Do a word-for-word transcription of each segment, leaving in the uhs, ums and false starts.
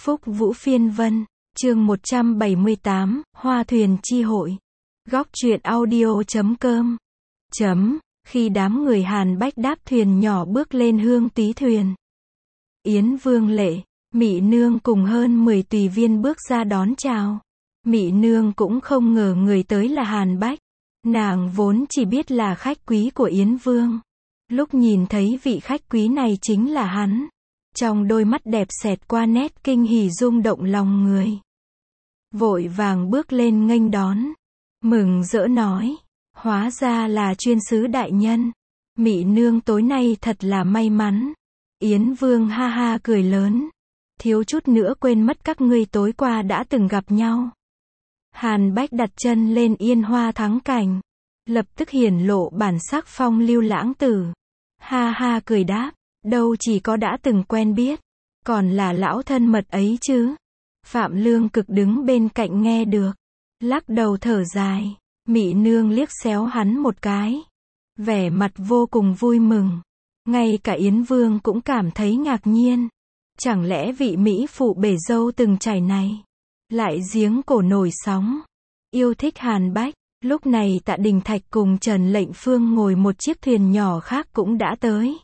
Phúc Vũ Phiên Vân, chương một trăm bảy mươi tám, Hoa Thuyền Chi Hội. Góc truyện audio chấm com. Chấm, khi đám người Hàn Bách đáp thuyền nhỏ bước lên Hương Túy thuyền. Yến Vương Lệ, Mị Nương cùng hơn mười tùy viên bước ra đón chào. Mị Nương cũng không ngờ người tới là Hàn Bách. Nàng vốn chỉ biết là khách quý của Yến Vương. Lúc nhìn thấy vị khách quý này chính là hắn, trong đôi mắt đẹp xẹt qua nét kinh hỉ rung động lòng người. Vội vàng bước lên nghênh đón, mừng rỡ nói, hóa ra là chuyên sứ đại nhân. Mị Nương tối nay thật là may mắn. Yến Vương ha ha cười lớn, thiếu chút nữa quên mất các ngươi tối qua đã từng gặp nhau. Hàn Bách đặt chân lên Yên Hoa Thắng Cảnh, lập tức hiển lộ bản sắc phong lưu lãng tử. Ha ha cười đáp, đâu chỉ có đã từng quen biết, còn là lão thân mật ấy chứ. Phạm Lương Cực đứng bên cạnh nghe được, lắc đầu thở dài. Mị Nương liếc xéo hắn một cái, vẻ mặt vô cùng vui mừng. Ngay cả Yến Vương cũng cảm thấy ngạc nhiên. Chẳng lẽ vị mỹ phụ bể dâu từng trải này lại giếng cổ nổi sóng, yêu thích Hàn Bách? Lúc này Tạ Đình Thạch cùng Trần Lệnh Phương ngồi một chiếc thuyền nhỏ khác cũng đã tới.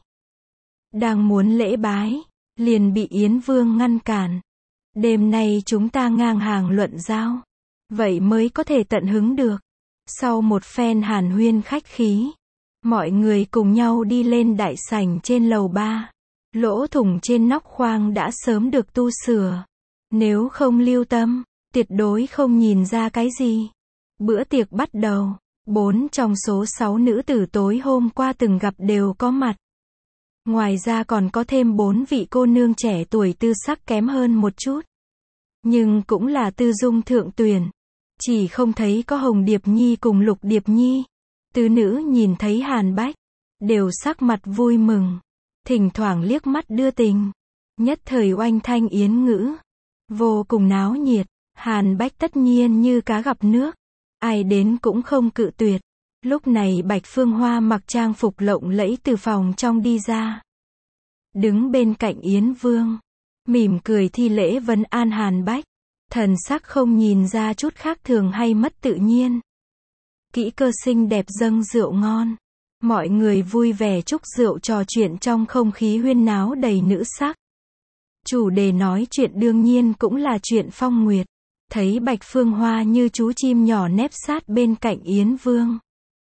Đang muốn lễ bái, liền bị Yến Vương ngăn cản. Đêm nay chúng ta ngang hàng luận giao, vậy mới có thể tận hứng được. Sau một phen hàn huyên khách khí, mọi người cùng nhau đi lên đại sảnh trên lầu ba. Lỗ thủng trên nóc khoang đã sớm được tu sửa. Nếu không lưu tâm, tuyệt đối không nhìn ra cái gì. Bữa tiệc bắt đầu, bốn trong số sáu nữ tử tối hôm qua từng gặp đều có mặt. Ngoài ra còn có thêm bốn vị cô nương trẻ tuổi tư sắc kém hơn một chút, nhưng cũng là tư dung thượng tuyển. Chỉ không thấy có Hồng Điệp Nhi cùng Lục Điệp Nhi. Tứ nữ nhìn thấy Hàn Bách, đều sắc mặt vui mừng, thỉnh thoảng liếc mắt đưa tình, nhất thời oanh thanh yến ngữ, vô cùng náo nhiệt. Hàn Bách tất nhiên như cá gặp nước, ai đến cũng không cự tuyệt. Lúc này Bạch Phương Hoa mặc trang phục lộng lẫy từ phòng trong đi ra, đứng bên cạnh Yến Vương, mỉm cười thi lễ vấn an Hàn Bách, thần sắc không nhìn ra chút khác thường hay mất tự nhiên. Kỹ cơ xinh đẹp dâng rượu ngon, mọi người vui vẻ chúc rượu trò chuyện trong không khí huyên náo đầy nữ sắc. Chủ đề nói chuyện đương nhiên cũng là chuyện phong nguyệt. Thấy Bạch Phương Hoa như chú chim nhỏ nép sát bên cạnh Yến Vương,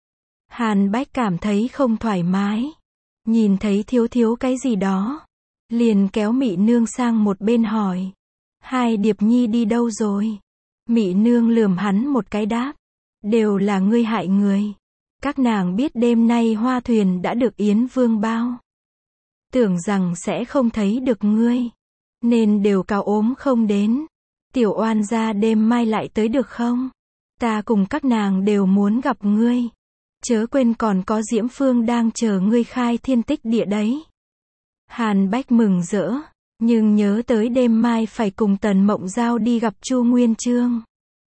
Hàn Bách cảm thấy không thoải mái, nhìn thấy thiếu thiếu cái gì đó, liền kéo Mị Nương sang một bên hỏi, hai Điệp Nhi đi đâu rồi? Mị Nương lườm hắn một cái đáp, đều là ngươi hại người. Các nàng biết đêm nay hoa thuyền đã được Yến Vương bao, tưởng rằng sẽ không thấy được ngươi, nên đều cáo ốm không đến. Tiểu oan gia đêm mai lại tới được không? Ta cùng các nàng đều muốn gặp ngươi. Chớ quên còn có Diễm Phương đang chờ ngươi khai thiên tích địa đấy. Hàn Bách mừng rỡ, nhưng nhớ tới đêm mai phải cùng Tần Mộng Giao đi gặp Chu Nguyên Chương.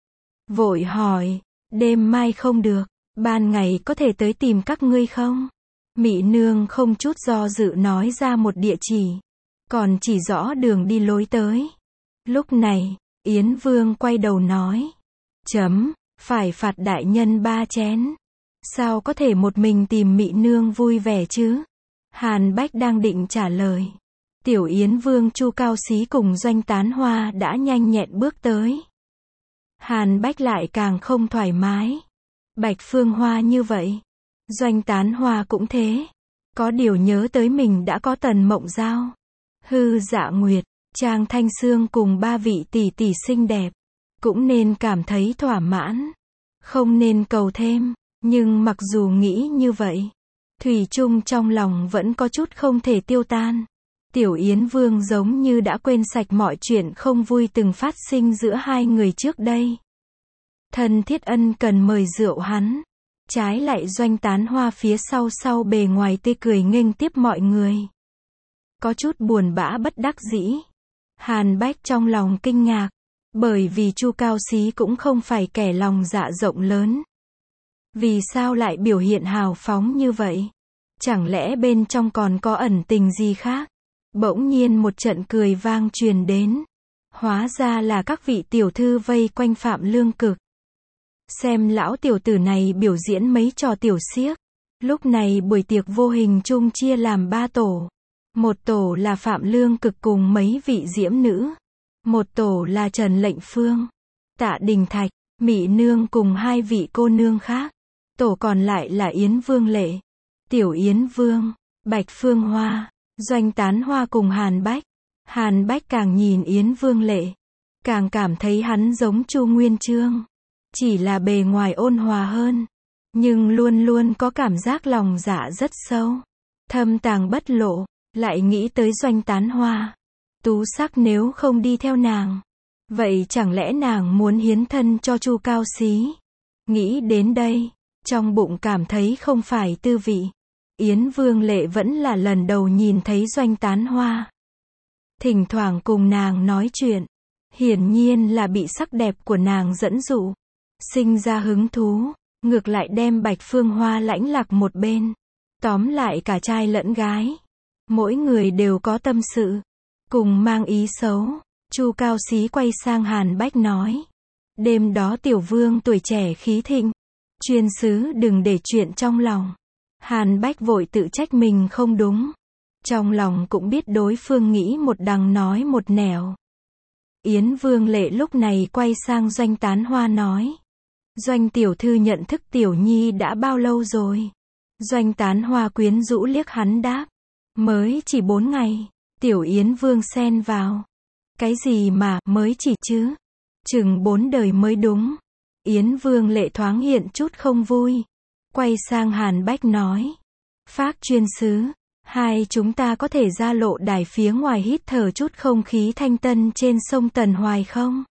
Vội hỏi, đêm mai không được, ban ngày có thể tới tìm các ngươi không? Mị Nương không chút do dự nói ra một địa chỉ, còn chỉ rõ đường đi lối tới. Lúc này, Yến Vương quay đầu nói, chấm, phải phạt đại nhân ba chén. Sao có thể một mình tìm Mị Nương vui vẻ chứ? Hàn Bách đang định trả lời, Tiểu Yến Vương Chu Cao Xí cùng Doanh Tán Hoa đã nhanh nhẹn bước tới. Hàn Bách lại càng không thoải mái. Bạch Phương Hoa như vậy, Doanh Tán Hoa cũng thế. Có điều nhớ tới mình đã có Tần Mộng Giao, Hư Dạ Nguyệt, Trang Thanh Sương cùng ba vị tỷ tỷ xinh đẹp, cũng nên cảm thấy thỏa mãn, không nên cầu thêm. Nhưng mặc dù nghĩ như vậy, thủy chung trong lòng vẫn có chút không thể tiêu tan. Tiểu Yến Vương giống như đã quên sạch mọi chuyện không vui từng phát sinh giữa hai người trước đây. Thân thiết ân cần mời rượu hắn, trái lại Doanh Tán Hoa phía sau sau bề ngoài tươi cười nghênh tiếp mọi người, có chút buồn bã bất đắc dĩ. Hàn Bách trong lòng kinh ngạc, bởi vì Chu Cao Xí cũng không phải kẻ lòng dạ rộng lớn. Vì sao lại biểu hiện hào phóng như vậy? Chẳng lẽ bên trong còn có ẩn tình gì khác? Bỗng nhiên một trận cười vang truyền đến. Hóa ra là các vị tiểu thư vây quanh Phạm Lương Cực. Xem lão tiểu tử này biểu diễn mấy trò tiểu xiếc. Lúc này buổi tiệc vô hình chung chia làm ba tổ. Một tổ là Phạm Lương Cực cùng mấy vị diễm nữ. Một tổ là Trần Lệnh Phương, Tạ Đình Thạch, Mị Nương cùng hai vị cô nương khác. Tổ còn lại là Yến Vương Lệ, Tiểu Yến Vương, Bạch Phương Hoa, Doanh Tán Hoa cùng Hàn Bách. Hàn Bách càng nhìn Yến Vương Lệ, càng cảm thấy hắn giống Chu Nguyên Chương. Chỉ là bề ngoài ôn hòa hơn, nhưng luôn luôn có cảm giác lòng dạ rất sâu, thâm tàng bất lộ. Lại nghĩ tới Doanh Tán Hoa, tú sắc nếu không đi theo nàng, vậy chẳng lẽ nàng muốn hiến thân cho Chu Cao Xí? Nghĩ đến đây, trong bụng cảm thấy không phải tư vị. Yến Vương Lệ vẫn là lần đầu nhìn thấy Doanh Tán Hoa. Thỉnh thoảng cùng nàng nói chuyện, hiển nhiên là bị sắc đẹp của nàng dẫn dụ, sinh ra hứng thú, ngược lại đem Bạch Phương Hoa lãnh lạc một bên. Tóm lại cả trai lẫn gái, mỗi người đều có tâm sự, cùng mang ý xấu. Chu Cao Xí quay sang Hàn Bách nói, đêm đó tiểu vương tuổi trẻ khí thịnh, chuyên sứ đừng để chuyện trong lòng. Hàn Bách vội tự trách mình không đúng, trong lòng cũng biết đối phương nghĩ một đằng nói một nẻo. Yến Vương Lệ lúc này quay sang Doanh Tán Hoa nói, Doanh tiểu thư nhận thức tiểu nhi đã bao lâu rồi? Doanh Tán Hoa quyến rũ liếc hắn đáp, mới chỉ bốn ngày. Tiểu Yến Vương xen vào, cái gì mà mới chỉ chứ? Chừng bốn đời mới đúng. Yến Vương Lệ thoáng hiện chút không vui, quay sang Hàn Bách nói, Phác chuyên sứ, hai chúng ta có thể ra lộ đài phía ngoài hít thở chút không khí thanh tân trên sông Tần Hoài không?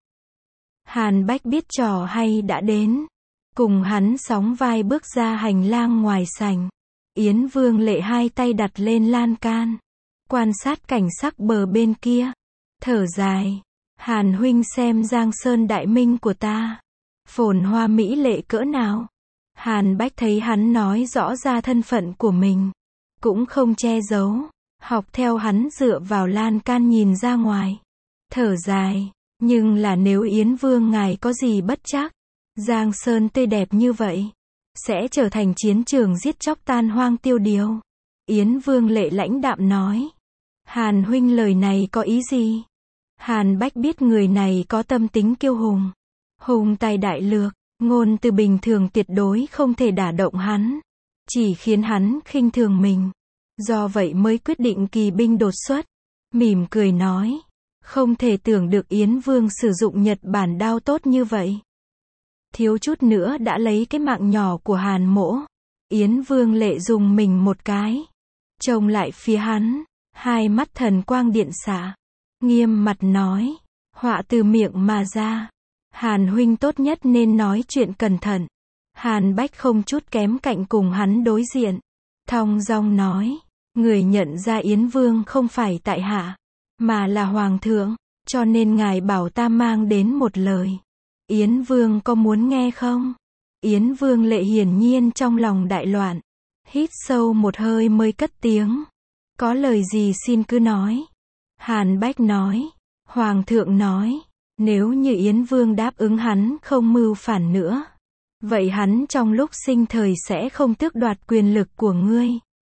Hàn Bách biết trò hay đã đến, cùng hắn sóng vai bước ra hành lang ngoài sảnh. Yến Vương Lệ hai tay đặt lên lan can, quan sát cảnh sắc bờ bên kia, thở dài, Hàn huynh xem Giang Sơn đại minh của ta, phồn hoa mỹ lệ cỡ nào. Hàn Bách thấy hắn nói rõ ra thân phận của mình, cũng không che giấu, học theo hắn dựa vào lan can nhìn ra ngoài, thở dài, nhưng là nếu Yến Vương ngài có gì bất trắc, Giang Sơn tươi đẹp như vậy, sẽ trở thành chiến trường giết chóc tan hoang tiêu điều. Yến Vương Lệ lãnh đạm nói, Hàn huynh lời này có ý gì? Hàn Bách biết người này có tâm tính kiêu hùng, hùng tài đại lược, ngôn từ bình thường tuyệt đối không thể đả động hắn, chỉ khiến hắn khinh thường mình. Do vậy mới quyết định kỳ binh đột xuất. Mỉm cười nói, không thể tưởng được Yến Vương sử dụng Nhật Bản đao tốt như vậy. Thiếu chút nữa đã lấy cái mạng nhỏ của Hàn mỗ. Yến Vương Lệ dùng mình một cái, trông lại phía hắn, hai mắt thần quang điện xạ, nghiêm mặt nói, họa từ miệng mà ra, Hàn huynh tốt nhất nên nói chuyện cẩn thận. Hàn Bách không chút kém cạnh cùng hắn đối diện, thong dong nói, người nhận ra Yến Vương không phải tại hạ, mà là Hoàng thượng, cho nên ngài bảo ta mang đến một lời. Yến Vương có muốn nghe không? Yến Vương Lệ hiển nhiên trong lòng đại loạn, hít sâu một hơi mới cất tiếng, có lời gì xin cứ nói. Hàn Bách nói, Hoàng thượng nói, nếu như Yến Vương đáp ứng hắn không mưu phản nữa, vậy hắn trong lúc sinh thời sẽ không tước đoạt quyền lực của ngươi.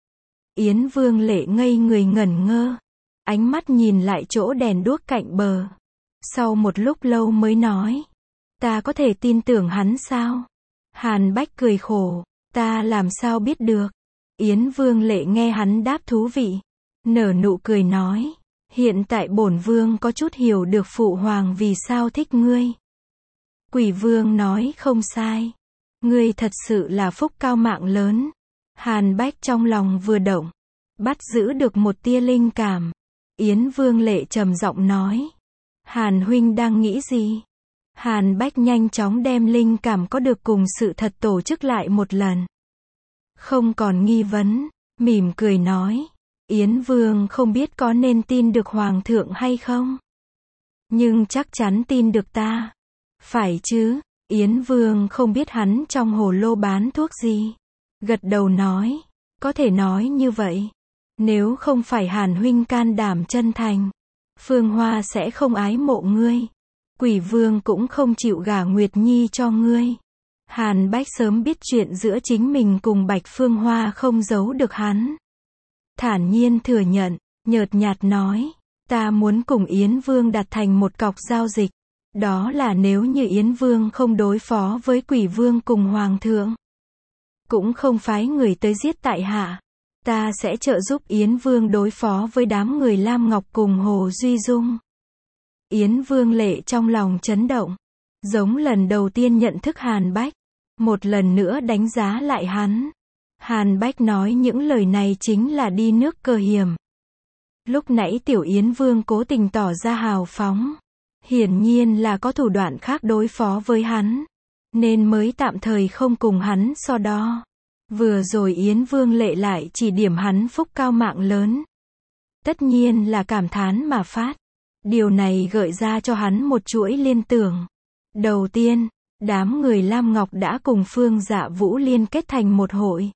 Yến Vương Lệ ngây người ngẩn ngơ, ánh mắt nhìn lại chỗ đèn đuốc cạnh bờ. Sau một lúc lâu mới nói, ta có thể tin tưởng hắn sao? Hàn Bách cười khổ, ta làm sao biết được? Yến Vương Lệ nghe hắn đáp thú vị, nở nụ cười nói, hiện tại bổn vương có chút hiểu được phụ hoàng vì sao thích ngươi. Quỷ Vương nói không sai, ngươi thật sự là phúc cao mạng lớn. Hàn Bách trong lòng vừa động, bắt giữ được một tia linh cảm. Yến Vương Lệ trầm giọng nói, Hàn huynh đang nghĩ gì? Hàn Bách nhanh chóng đem linh cảm có được cùng sự thật tổ chức lại một lần. Không còn nghi vấn, mỉm cười nói, Yến Vương không biết có nên tin được Hoàng thượng hay không? Nhưng chắc chắn tin được ta. Phải chứ? Yến Vương không biết hắn trong hồ lô bán thuốc gì. Gật đầu nói, có thể nói như vậy. Nếu không phải Hàn huynh can đảm chân thành, Phương Hoa sẽ không ái mộ ngươi. Quỷ vương cũng không chịu gả Nguyệt Nhi cho ngươi. Hàn Bách sớm biết chuyện giữa chính mình cùng Bạch Phương Hoa không giấu được hắn. Thản nhiên thừa nhận, nhợt nhạt nói, ta muốn cùng Yến Vương đặt thành một cọc giao dịch. Đó là nếu như Yến Vương không đối phó với Quỷ Vương cùng Hoàng thượng, cũng không phái người tới giết tại hạ, ta sẽ trợ giúp Yến Vương đối phó với đám người Lam Ngọc cùng Hồ Duy Dung. Yến Vương Lệ trong lòng chấn động, giống lần đầu tiên nhận thức Hàn Bách, một lần nữa đánh giá lại hắn. Hàn Bách nói những lời này chính là đi nước cờ hiểm. Lúc nãy Tiểu Yến Vương cố tình tỏ ra hào phóng, hiển nhiên là có thủ đoạn khác đối phó với hắn, nên mới tạm thời không cùng hắn so đo. Vừa rồi Yến Vương Lệ lại chỉ điểm hắn phúc cao mạng lớn. Tất nhiên là cảm thán mà phát. Điều này gợi ra cho hắn một chuỗi liên tưởng. Đầu tiên, đám người Lam Ngọc đã cùng Phương Dạ Vũ liên kết thành một hội,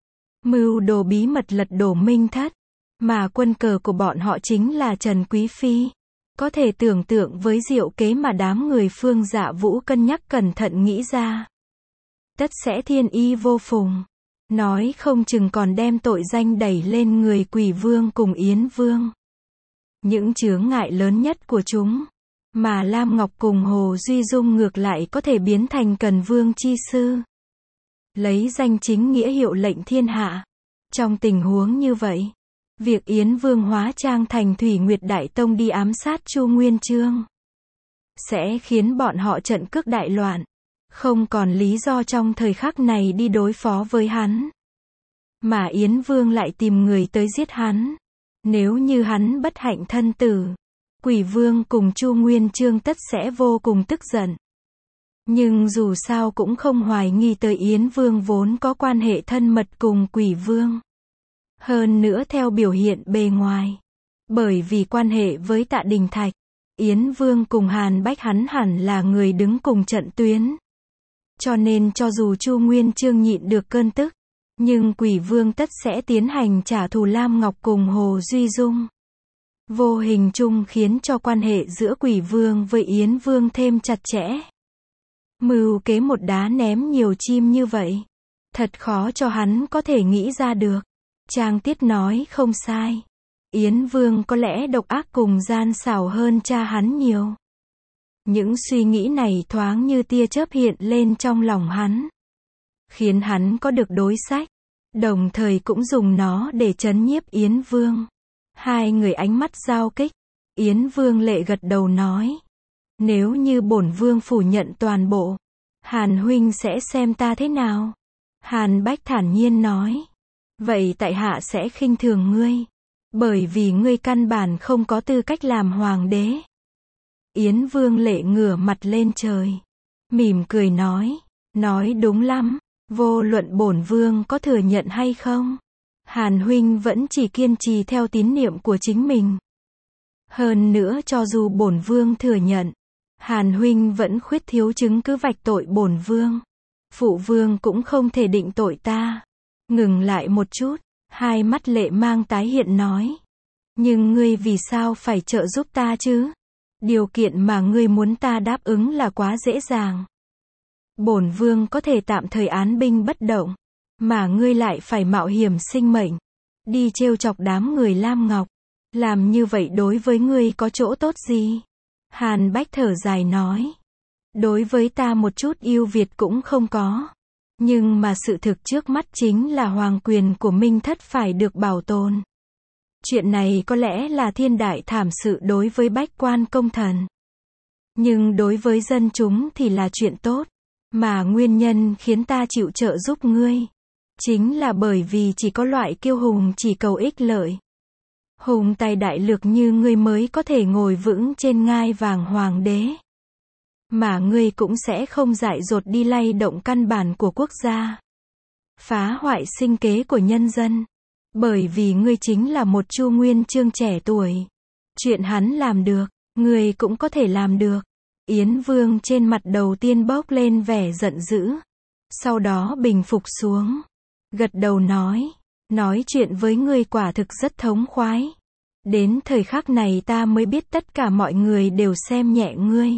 mưu đồ bí mật lật đổ Minh Thất, mà quân cờ của bọn họ chính là Trần Quý Phi. Có thể tưởng tượng với diệu kế mà đám người Phương Dạ Vũ cân nhắc cẩn thận nghĩ ra, tất sẽ thiên y vô phùng. Nói không chừng còn đem tội danh đẩy lên người Quỷ Vương cùng Yến Vương. Những chướng ngại lớn nhất của chúng, mà Lam Ngọc cùng Hồ Duy Dung ngược lại có thể biến thành Cần Vương chi sư, lấy danh chính nghĩa hiệu lệnh thiên hạ. Trong tình huống như vậy, việc Yến Vương hóa trang thành Thủy Nguyệt Đại Tông đi ám sát Chu Nguyên Chương, sẽ khiến bọn họ trận cước đại loạn, không còn lý do trong thời khắc này đi đối phó với hắn. Mà Yến Vương lại tìm người tới giết hắn. Nếu như hắn bất hạnh thân tử, Quỷ Vương cùng Chu Nguyên Chương tất sẽ vô cùng tức giận. Nhưng dù sao cũng không hoài nghi tới Yến Vương vốn có quan hệ thân mật cùng Quỷ Vương. Hơn nữa theo biểu hiện bề ngoài, bởi vì quan hệ với Tạ Đình Thạch, Yến Vương cùng Hàn Bách hắn hẳn là người đứng cùng trận tuyến. Cho nên cho dù Chu Nguyên Chương nhịn được cơn tức, nhưng Quỷ Vương tất sẽ tiến hành trả thù Lam Ngọc cùng Hồ Duy Dung. Vô hình chung khiến cho quan hệ giữa Quỷ Vương với Yến Vương thêm chặt chẽ. Mưu kế một đá ném nhiều chim như vậy, thật khó cho hắn có thể nghĩ ra được. Trang Tiết nói không sai. Yến Vương có lẽ độc ác cùng gian xảo hơn cha hắn nhiều. Những suy nghĩ này thoáng như tia chớp hiện lên trong lòng hắn, khiến hắn có được đối sách, đồng thời cũng dùng nó để trấn nhiếp Yến Vương. Hai người ánh mắt giao kích. Yến Vương Lệ gật đầu nói, nếu như bổn vương phủ nhận toàn bộ, Hàn huynh sẽ xem ta thế nào? Hàn Bách thản nhiên nói, vậy tại hạ sẽ khinh thường ngươi, bởi vì ngươi căn bản không có tư cách làm hoàng đế. Yến Vương Lệ ngửa mặt lên trời, mỉm cười nói, nói đúng lắm, vô luận bổn vương có thừa nhận hay không, Hàn huynh vẫn chỉ kiên trì theo tín niệm của chính mình. Hơn nữa cho dù bổn vương thừa nhận, Hàn huynh vẫn khuyết thiếu chứng cứ vạch tội bổn vương. Phụ vương cũng không thể định tội ta. Ngừng lại một chút, hai mắt Lệ Mang tái hiện nói, nhưng ngươi vì sao phải trợ giúp ta chứ? Điều kiện mà ngươi muốn ta đáp ứng là quá dễ dàng. Bổn vương có thể tạm thời án binh bất động, mà ngươi lại phải mạo hiểm sinh mệnh, đi trêu chọc đám người Lam Ngọc. Làm như vậy đối với ngươi có chỗ tốt gì? Hàn Bách thở dài nói, đối với ta một chút ưu việt cũng không có. Nhưng mà sự thực trước mắt chính là hoàng quyền của Minh Thất phải được bảo tồn. Chuyện này có lẽ là thiên đại thảm sự đối với bách quan công thần, nhưng đối với dân chúng thì là chuyện tốt. Mà nguyên nhân khiến ta chịu trợ giúp ngươi, chính là bởi vì chỉ có loại kiêu hùng chỉ cầu ích lợi, hùng tài đại lược như ngươi mới có thể ngồi vững trên ngai vàng hoàng đế. Mà ngươi cũng sẽ không dại dột đi lay động căn bản của quốc gia, phá hoại sinh kế của nhân dân. Bởi vì ngươi chính là một Chu Nguyên Chương trẻ tuổi. Chuyện hắn làm được, ngươi cũng có thể làm được. Yến Vương trên mặt đầu tiên bốc lên vẻ giận dữ, sau đó bình phục xuống, gật đầu nói, nói chuyện với ngươi quả thực rất thống khoái. Đến thời khắc này ta mới biết tất cả mọi người đều xem nhẹ ngươi.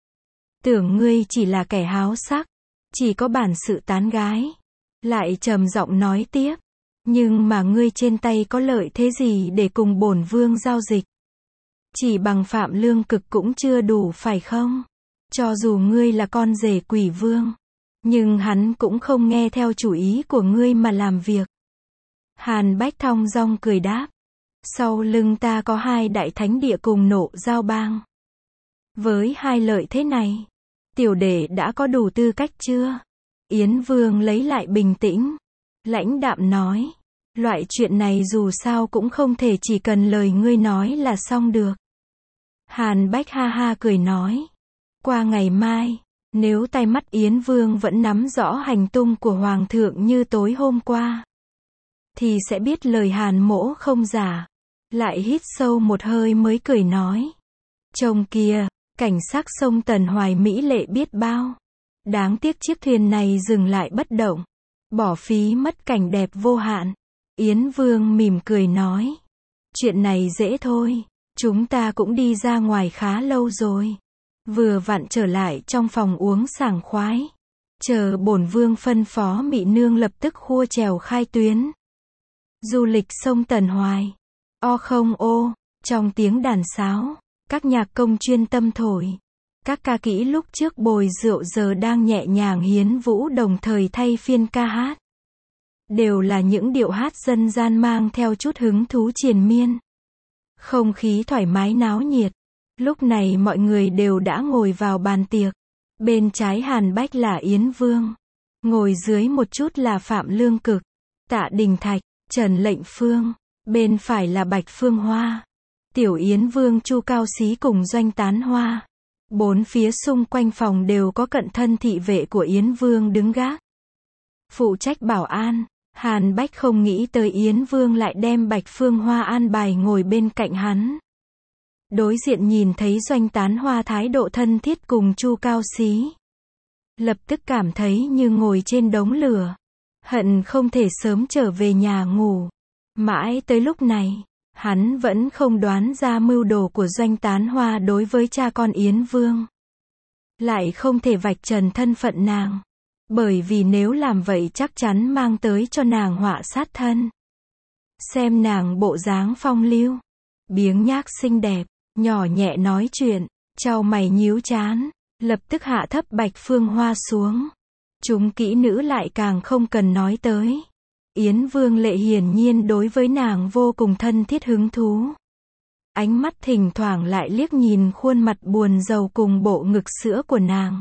Tưởng ngươi chỉ là kẻ háo sắc, chỉ có bản sự tán gái. Lại trầm giọng nói tiếp, nhưng mà ngươi trên tay có lợi thế gì để cùng bổn vương giao dịch? Chỉ bằng Phạm Lương Cực cũng chưa đủ phải không? Cho dù ngươi là con rể quỷ vương, nhưng hắn cũng không nghe theo chủ ý của ngươi mà làm việc. Hàn Bách thong dong cười đáp, sau lưng ta có hai đại thánh địa cùng Nộ Giao bang. Với hai lợi thế này, tiểu đệ đã có đủ tư cách chưa? Yến Vương lấy lại bình tĩnh, lãnh đạm nói, loại chuyện này dù sao cũng không thể chỉ cần lời ngươi nói là xong được. Hàn Bách ha ha cười nói, qua ngày mai, nếu tay mắt Yến Vương vẫn nắm rõ hành tung của Hoàng thượng như tối hôm qua, thì sẽ biết lời Hàn mỗ không giả. Lại hít sâu một hơi mới cười nói, trông kia, cảnh sắc sông Tần Hoài mỹ lệ biết bao. Đáng tiếc chiếc thuyền này dừng lại bất động, bỏ phí mất cảnh đẹp vô hạn. Yến Vương mỉm cười nói, chuyện này dễ thôi, chúng ta cũng đi ra ngoài khá lâu rồi. Vừa vặn trở lại trong phòng uống sảng khoái. Chờ bổn vương phân phó Mị Nương lập tức khua chèo khai tuyến. Du lịch sông Tần Hoài. O không ô, trong tiếng đàn sáo, các nhạc công chuyên tâm thổi. Các ca kỹ lúc trước bồi rượu giờ đang nhẹ nhàng hiến vũ đồng thời thay phiên ca hát. Đều là những điệu hát dân gian mang theo chút hứng thú triền miên. Không khí thoải mái náo nhiệt. Lúc này mọi người đều đã ngồi vào bàn tiệc. Bên trái Hàn Bách là Yến Vương. Ngồi dưới một chút là Phạm Lương Cực, Tạ Đình Thạch, Trần Lệnh Phương. Bên phải là Bạch Phương Hoa, Tiểu Yến Vương Chu Cao Xí cùng Doanh Tán Hoa. Bốn phía xung quanh phòng đều có cận thân thị vệ của Yến Vương đứng gác. Phụ trách bảo an, Hàn Bách không nghĩ tới Yến Vương lại đem Bạch Phương Hoa an bài ngồi bên cạnh hắn. Đối diện nhìn thấy Doanh Tán Hoa thái độ thân thiết cùng Chu Cao Xí, lập tức cảm thấy như ngồi trên đống lửa, hận không thể sớm trở về nhà ngủ. Mãi tới lúc này, hắn vẫn không đoán ra mưu đồ của Doanh Tán Hoa đối với cha con Yến Vương. Lại không thể vạch trần thân phận nàng, bởi vì nếu làm vậy chắc chắn mang tới cho nàng họa sát thân. Xem nàng bộ dáng phong lưu, biếng nhác xinh đẹp, nhỏ nhẹ nói chuyện, chau mày nhíu chán, lập tức hạ thấp Bạch Phương Hoa xuống. Chúng kỹ nữ lại càng không cần nói tới. Yến Vương Lệ hiển nhiên đối với nàng vô cùng thân thiết hứng thú. Ánh mắt thỉnh thoảng lại liếc nhìn khuôn mặt buồn rầu cùng bộ ngực sữa của nàng.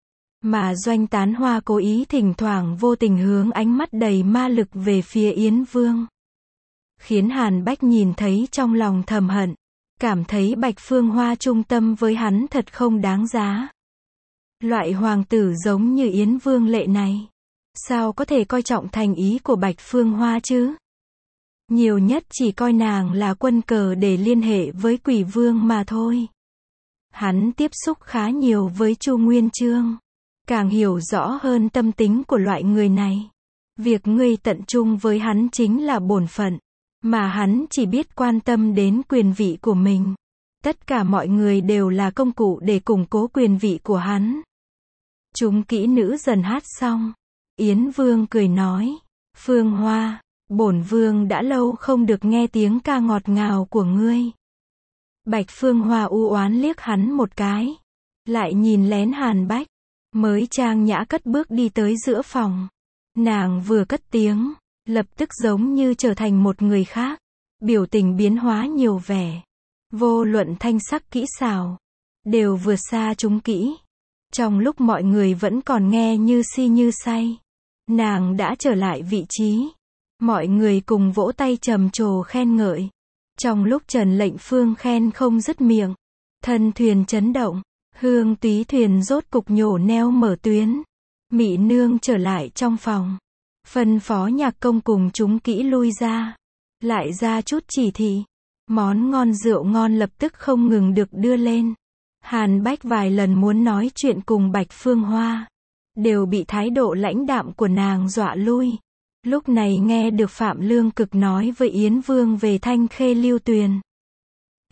Mà Doanh Tán Hoa cố ý thỉnh thoảng vô tình hướng ánh mắt đầy ma lực về phía Yến Vương. Khiến Hàn Bách nhìn thấy trong lòng thầm hận, cảm thấy Bạch Phương Hoa trung tâm với hắn thật không đáng giá. Loại hoàng tử giống như Yến Vương Lệ này, sao có thể coi trọng thành ý của Bạch Phương Hoa chứ? Nhiều nhất chỉ coi nàng là quân cờ để liên hệ với Quỷ Vương mà thôi. Hắn tiếp xúc khá nhiều với Chu Nguyên Chương, càng hiểu rõ hơn tâm tính của loại người này. Việc ngươi tận trung với hắn chính là bổn phận, mà hắn chỉ biết quan tâm đến quyền vị của mình. Tất cả mọi người đều là công cụ để củng cố quyền vị của hắn. Chúng kỹ nữ dần hát xong, Yến Vương cười nói, Phương Hoa, bổn vương đã lâu không được nghe tiếng ca ngọt ngào của ngươi. Bạch Phương Hoa u oán liếc hắn một cái, lại nhìn lén Hàn Bách, mới trang nhã cất bước đi tới giữa phòng. Nàng vừa cất tiếng, lập tức giống như trở thành một người khác, biểu tình biến hóa nhiều vẻ. Vô luận thanh sắc kỹ xảo, đều vượt xa chúng kỹ. Trong lúc mọi người vẫn còn nghe như si như say, nàng đã trở lại vị trí. Mọi người cùng vỗ tay trầm trồ khen ngợi. Trong lúc Trần Lệnh Phương khen không dứt miệng, thân thuyền chấn động, Hương Túy thuyền rốt cục nhổ neo mở tuyến. Mị Nương trở lại trong phòng, phân phó nhạc công cùng chúng kỹ lui ra, lại ra chút chỉ thị. Món ngon rượu ngon lập tức không ngừng được đưa lên. Hàn Bách vài lần muốn nói chuyện cùng Bạch Phương Hoa, đều bị thái độ lãnh đạm của nàng dọa lui. Lúc này nghe được Phạm Lương Cực nói với Yến Vương về Thanh Khê Lưu Tuyền,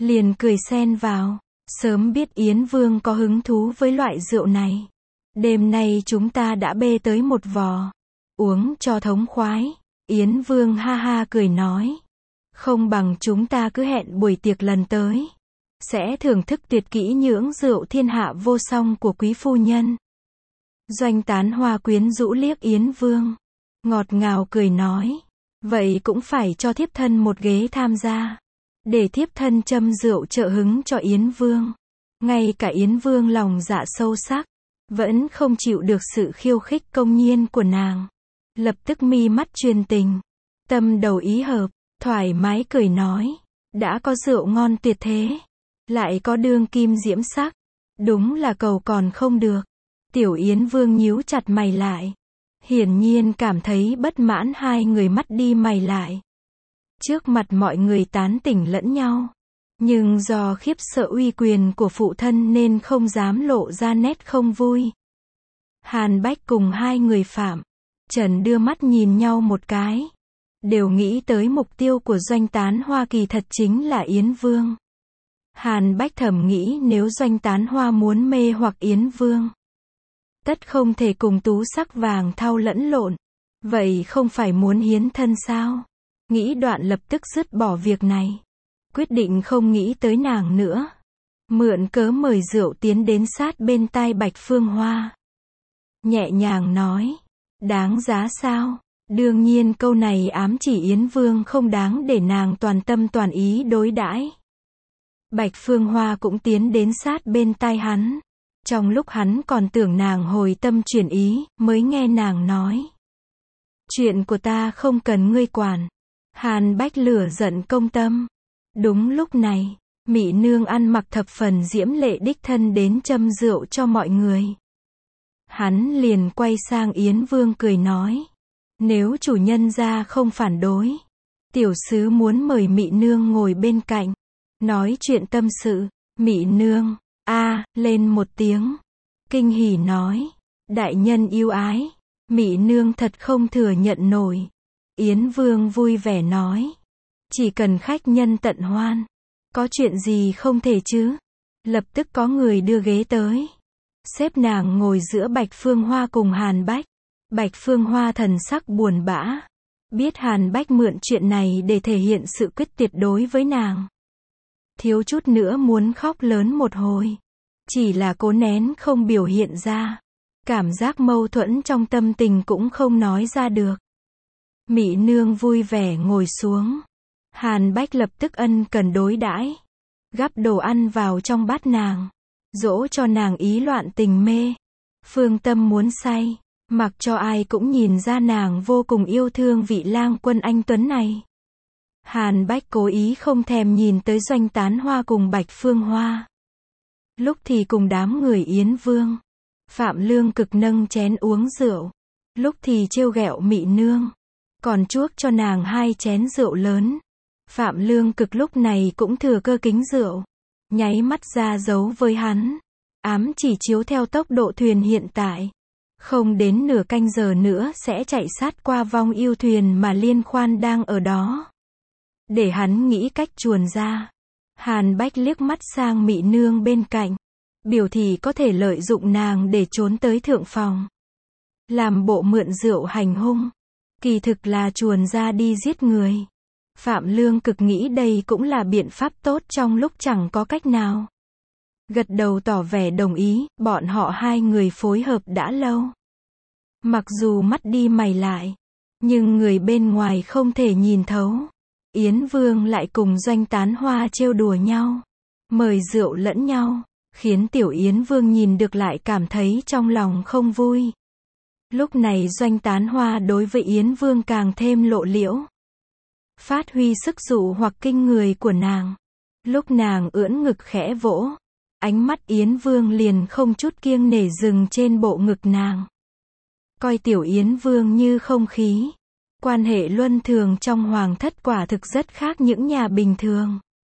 liền cười xen vào. Sớm biết Yến Vương có hứng thú với loại rượu này. Đêm nay chúng ta đã bê tới một vò. Uống cho thống khoái. Yến Vương ha ha cười nói. Không bằng chúng ta cứ hẹn buổi tiệc lần tới. Sẽ thưởng thức tuyệt kỹ nhưỡng rượu thiên hạ vô song của quý phu nhân. Doanh Tán Hoa quyến rũ liếc Yến Vương. Ngọt ngào cười nói. Vậy cũng phải cho thiếp thân một ghế tham gia. Để thiếp thân châm rượu trợ hứng cho Yến Vương. Ngay cả Yến Vương lòng dạ sâu sắc. Vẫn không chịu được sự khiêu khích công nhiên của nàng. Lập tức mi mắt truyền tình. Tâm đầu ý hợp. Thoải mái cười nói. Đã có rượu ngon tuyệt thế. Lại có đương kim diễm sắc. Đúng là cầu còn không được. Tiểu Yến Vương nhíu chặt mày lại. Hiển nhiên cảm thấy bất mãn hai người mắt đi mày lại. Trước mặt mọi người tán tỉnh lẫn nhau. Nhưng do khiếp sợ uy quyền của phụ thân nên không dám lộ ra nét không vui. Hàn Bách cùng hai người Phạm Trần đưa mắt nhìn nhau một cái. Đều nghĩ tới mục tiêu của Doanh Tán Hoa kỳ thật chính là Yến Vương. Hàn Bách thầm nghĩ nếu Doanh Tán Hoa muốn mê hoặc Yến Vương. Tất không thể cùng tú sắc vàng thau lẫn lộn. Vậy không phải muốn hiến thân sao? Nghĩ đoạn lập tức dứt bỏ việc này. Quyết định không nghĩ tới nàng nữa. Mượn cớ mời rượu tiến đến sát bên tai Bạch Phương Hoa. Nhẹ nhàng nói. Đáng giá sao? Đương nhiên câu này ám chỉ Yến Vương không đáng để nàng toàn tâm toàn ý đối đãi. Bạch Phương Hoa cũng tiến đến sát bên tai hắn. Trong lúc hắn còn tưởng nàng hồi tâm chuyển ý, mới nghe nàng nói. Chuyện của ta không cần ngươi quản. Hàn Bách lửa giận công tâm. Đúng lúc này, Mị Nương ăn mặc thập phần diễm lệ đích thân đến châm rượu cho mọi người. Hắn liền quay sang Yến Vương cười nói. Nếu chủ nhân gia không phản đối, tiểu sứ muốn mời Mị Nương ngồi bên cạnh. Nói chuyện tâm sự. Mị Nương, a lên một tiếng. Kinh hỉ nói. Đại nhân yêu ái. Mị Nương thật không thừa nhận nổi. Yến Vương vui vẻ nói. Chỉ cần khách nhân tận hoan. Có chuyện gì không thể chứ? Lập tức có người đưa ghế tới. Xếp nàng ngồi giữa Bạch Phương Hoa cùng Hàn Bách. Bạch Phương Hoa thần sắc buồn bã. Biết Hàn Bách mượn chuyện này để thể hiện sự quyết tuyệt đối với nàng. Thiếu chút nữa muốn khóc lớn một hồi. Chỉ là cố nén không biểu hiện ra. Cảm giác mâu thuẫn trong tâm tình cũng không nói ra được. Mị Nương vui vẻ ngồi xuống. Hàn Bách lập tức ân cần đối đãi. Gắp đồ ăn vào trong bát nàng. Dỗ cho nàng ý loạn tình mê. Phương tâm muốn say. Mặc cho ai cũng nhìn ra nàng vô cùng yêu thương vị lang quân anh tuấn này. Hàn Bách cố ý không thèm nhìn tới Doanh Tán Hoa cùng Bạch Phương Hoa. Lúc thì cùng đám người Yến Vương. Phạm Lương Cực nâng chén uống rượu. Lúc thì trêu ghẹo Mị Nương. Còn chuốc cho nàng hai chén rượu lớn. Phạm Lương Cực lúc này cũng thừa cơ kính rượu. Nháy mắt ra dấu với hắn. Ám chỉ chiếu theo tốc độ thuyền hiện tại. Không đến nửa canh giờ nữa sẽ chạy sát qua vong yêu thuyền mà Liên Khoan đang ở đó. Để hắn nghĩ cách chuồn ra. Hàn Bách liếc mắt sang Mị Nương bên cạnh. Biểu thị có thể lợi dụng nàng để trốn tới thượng phòng. Làm bộ mượn rượu hành hung. Kỳ thực là chuồn ra đi giết người. Phạm Lương Cực nghĩ đây cũng là biện pháp tốt trong lúc chẳng có cách nào. Gật đầu tỏ vẻ đồng ý, bọn họ hai người phối hợp đã lâu. Mặc dù mắt đi mày lại, nhưng người bên ngoài không thể nhìn thấu. Yến Vương lại cùng Doanh Tán Hoa trêu đùa nhau, mời rượu lẫn nhau, khiến tiểu Yến Vương nhìn được lại cảm thấy trong lòng không vui. Lúc này Doanh Tán Hoa đối với Yến Vương càng thêm lộ liễu. Phát huy sức dụ hoặc kinh người của nàng. Lúc nàng ưỡn ngực khẽ vỗ, ánh mắt Yến Vương liền không chút kiêng nể dừng trên bộ ngực nàng. Coi tiểu Yến Vương như không khí. Quan hệ luân thường trong hoàng thất quả thực rất khác những nhà bình thường.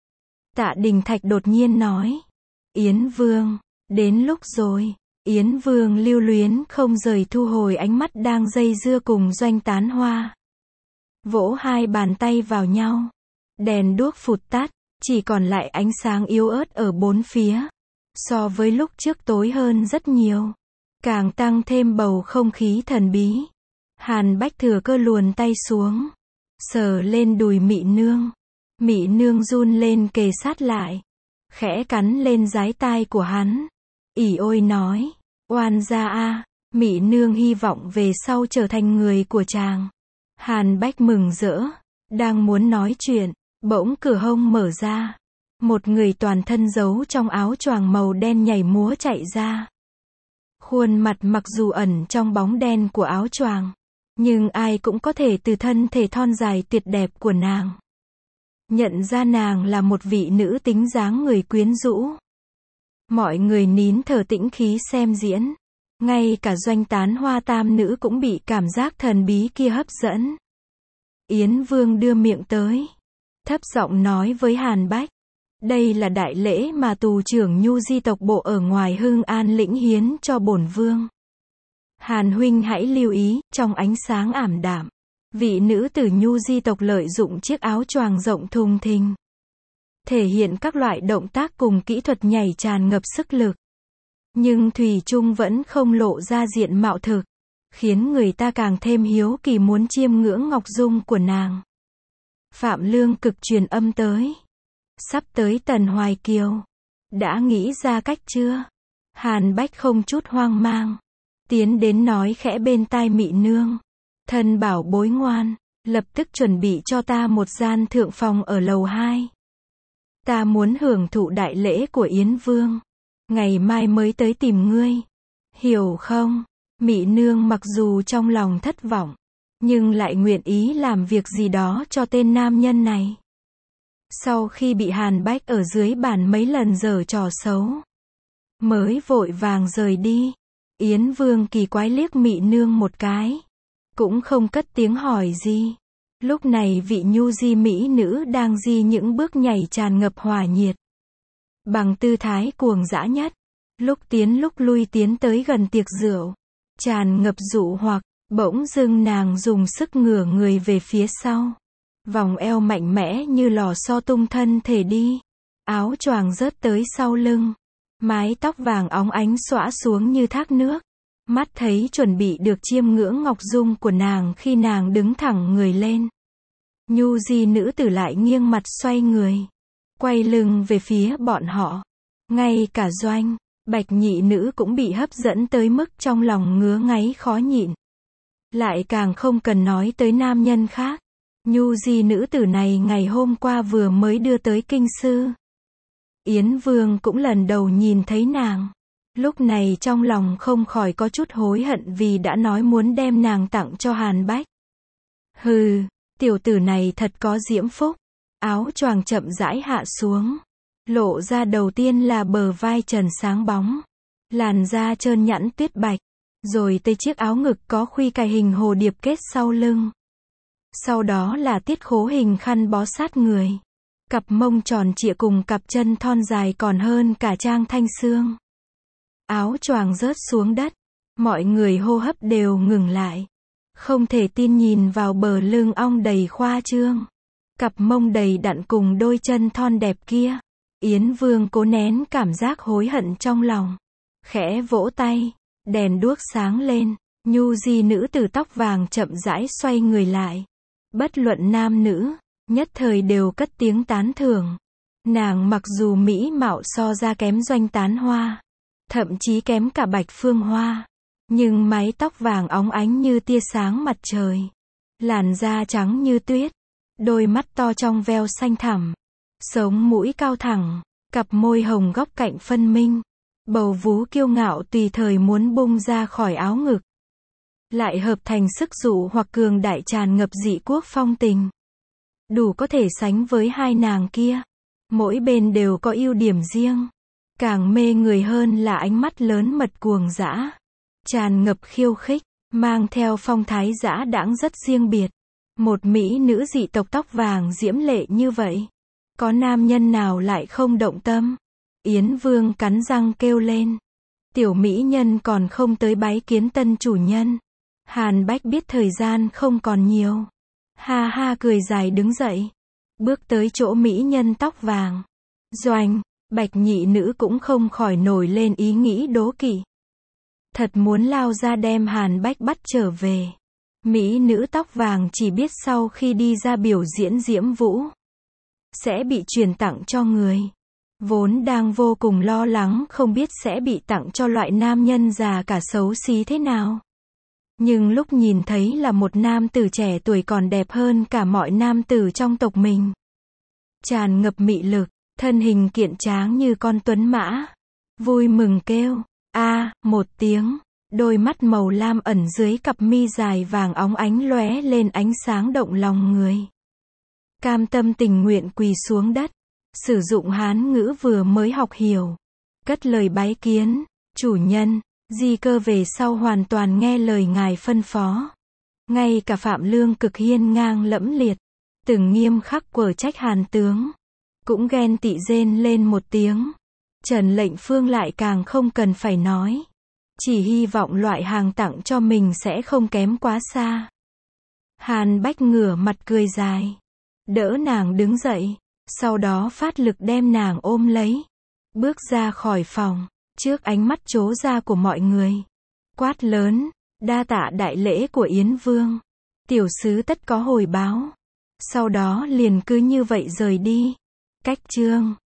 Tạ Đình Thạch đột nhiên nói. Yến Vương, đến lúc rồi. Yến Vương lưu luyến không rời thu hồi ánh mắt đang dây dưa cùng Doanh Tán Hoa. Vỗ hai bàn tay vào nhau. Đèn đuốc phụt tắt, chỉ còn lại ánh sáng yếu ớt ở bốn phía. So với lúc trước tối hơn rất nhiều, càng tăng thêm bầu không khí thần bí. Hàn Bách thừa cơ luồn tay xuống, sờ lên đùi Mị Nương. Mị Nương run lên kề sát lại, khẽ cắn lên dái tai của hắn. ỉ ôi nói, oan gia a. Mị Nương hy vọng về sau trở thành người của chàng. Hàn Bách mừng rỡ, đang muốn nói chuyện, bỗng cửa hông mở ra. Một người toàn thân giấu trong áo choàng màu đen nhảy múa chạy ra. Khuôn mặt mặc dù ẩn trong bóng đen của áo choàng, nhưng ai cũng có thể từ thân thể thon dài tuyệt đẹp của nàng nhận ra nàng là một vị nữ tính dáng người quyến rũ. Mọi người nín thở tĩnh khí xem diễn. Ngay cả Doanh Tán Hoa tam nữ cũng bị cảm giác thần bí kia hấp dẫn. Yến Vương đưa miệng tới, thấp giọng nói với Hàn Bách. Đây là đại lễ mà tù trưởng Nhu Di tộc bộ ở ngoài Hưng An lĩnh hiến cho bổn vương. Hàn huynh hãy lưu ý, trong ánh sáng ảm đạm, vị nữ tử Nhu Di tộc lợi dụng chiếc áo choàng rộng thùng thình, thể hiện các loại động tác cùng kỹ thuật nhảy tràn ngập sức lực. Nhưng thủy chung vẫn không lộ ra diện mạo thực, khiến người ta càng thêm hiếu kỳ muốn chiêm ngưỡng ngọc dung của nàng. Phạm Lương Cực truyền âm tới. Sắp tới Tần Hoài Kiều. Đã nghĩ ra cách chưa? Hàn Bách không chút hoang mang, tiến đến nói khẽ bên tai Mị Nương. Thân bảo bối ngoan, lập tức chuẩn bị cho ta một gian thượng phòng ở lầu hai. Ta muốn hưởng thụ đại lễ của Yến Vương. Ngày mai mới tới tìm ngươi. Hiểu không? Mị Nương mặc dù trong lòng thất vọng, nhưng lại nguyện ý làm việc gì đó cho tên nam nhân này. Sau khi bị Hàn Bách ở dưới bàn mấy lần giở trò xấu, mới vội vàng rời đi. Yến Vương kỳ quái liếc Mị Nương một cái, cũng không cất tiếng hỏi gì. Lúc này vị nhu di mỹ nữ đang di những bước nhảy tràn ngập hỏa nhiệt, bằng tư thái cuồng dã nhất, lúc tiến lúc lui tiến tới gần tiệc rượu, tràn ngập dụ hoặc. Bỗng dưng nàng dùng sức ngửa người về phía sau, vòng eo mạnh mẽ như lò xo tung thân thể đi, áo choàng rớt tới sau lưng, mái tóc vàng óng ánh xõa xuống như thác nước. Mắt thấy chuẩn bị được chiêm ngưỡng ngọc dung của nàng khi nàng đứng thẳng người lên, nhu di nữ tử lại nghiêng mặt xoay người, quay lưng về phía bọn họ. Ngay cả Doanh, Bạch nhị nữ cũng bị hấp dẫn tới mức trong lòng ngứa ngáy khó nhịn. Lại càng không cần nói tới nam nhân khác. Nhu di nữ tử này ngày hôm qua vừa mới đưa tới kinh sư. Yến Vương cũng lần đầu nhìn thấy nàng. Lúc này trong lòng không khỏi có chút hối hận vì đã nói muốn đem nàng tặng cho Hàn Bách. Hừ, tiểu tử này thật có diễm phúc. Áo choàng chậm rãi hạ xuống, lộ ra đầu tiên là bờ vai trần sáng bóng, làn da trơn nhẵn tuyết bạch, rồi tới chiếc áo ngực có khuy cài hình hồ điệp kết sau lưng. Sau đó là tiết khố hình khăn bó sát người, cặp mông tròn trịa cùng cặp chân thon dài còn hơn cả Trang Thanh Sương. Áo choàng rớt xuống đất, mọi người hô hấp đều ngừng lại, không thể tin nhìn vào bờ lưng ong đầy khoa trương, cặp mông đầy đặn cùng đôi chân thon đẹp kia. Yến Vương cố nén cảm giác hối hận trong lòng, khẽ vỗ tay, đèn đuốc sáng lên, nhu di nữ tử tóc vàng chậm rãi xoay người lại. Bất luận nam nữ, nhất thời đều cất tiếng tán thưởng. Nàng mặc dù mỹ mạo so ra kém Doanh Tán Hoa, thậm chí kém cả Bạch Phương Hoa, nhưng mái tóc vàng óng ánh như tia sáng mặt trời, làn da trắng như tuyết, đôi mắt to trong veo xanh thẳm, sống mũi cao thẳng, cặp môi hồng góc cạnh phân minh, bầu vú kiêu ngạo tùy thời muốn bung ra khỏi áo ngực, lại hợp thành sức dụ hoặc cường đại tràn ngập dị quốc phong tình, đủ có thể sánh với hai nàng kia. Mỗi bên đều có ưu điểm riêng, càng mê người hơn là ánh mắt lớn mật cuồng dã, tràn ngập khiêu khích, mang theo phong thái dã đãng rất riêng biệt. Một mỹ nữ dị tộc tóc vàng diễm lệ như vậy, có nam nhân nào lại không động tâm? Yến Vương cắn răng kêu lên, tiểu mỹ nhân còn không tới bái kiến tân chủ nhân. Hàn Bách biết thời gian không còn nhiều, ha ha cười dài đứng dậy, Bước tới chỗ mỹ nhân tóc vàng. Doanh, Bạch nhị nữ cũng không khỏi nổi lên ý nghĩ đố kỵ. Thật muốn lao ra đem Hàn Bách bắt trở về. Mỹ nữ tóc vàng chỉ biết sau khi đi ra biểu diễn diễm vũ, sẽ bị truyền tặng cho người. Vốn đang vô cùng lo lắng không biết sẽ bị tặng cho loại nam nhân già cả xấu xí thế nào. Nhưng lúc nhìn thấy là một nam tử trẻ tuổi còn đẹp hơn cả mọi nam tử trong tộc mình. Tràn ngập mị lực, thân hình kiện tráng như con tuấn mã. Vui mừng kêu, a một tiếng, đôi mắt màu lam ẩn dưới cặp mi dài vàng óng ánh lóe lên ánh sáng động lòng người. Cam tâm tình nguyện quỳ xuống đất, sử dụng Hán ngữ vừa mới học hiểu. Cất lời bái kiến, chủ nhân, di cơ về sau hoàn toàn nghe lời ngài phân phó. Ngay cả Phạm Lương cực hiên ngang lẫm liệt, từng nghiêm khắc quở trách Hàn tướng, cũng ghen tị rên lên một tiếng. Trần Lệnh Phương lại càng không cần phải nói. Chỉ hy vọng loại hàng tặng cho mình sẽ không kém quá xa. Hàn Bách ngửa mặt cười dài, đỡ nàng đứng dậy, sau đó phát lực đem nàng ôm lấy. Bước ra khỏi phòng, trước ánh mắt trố ra của mọi người. Quát lớn, đa tạ đại lễ của Yến Vương. Tiểu sứ tất có hồi báo. Sau đó liền cứ như vậy rời đi. Cách chương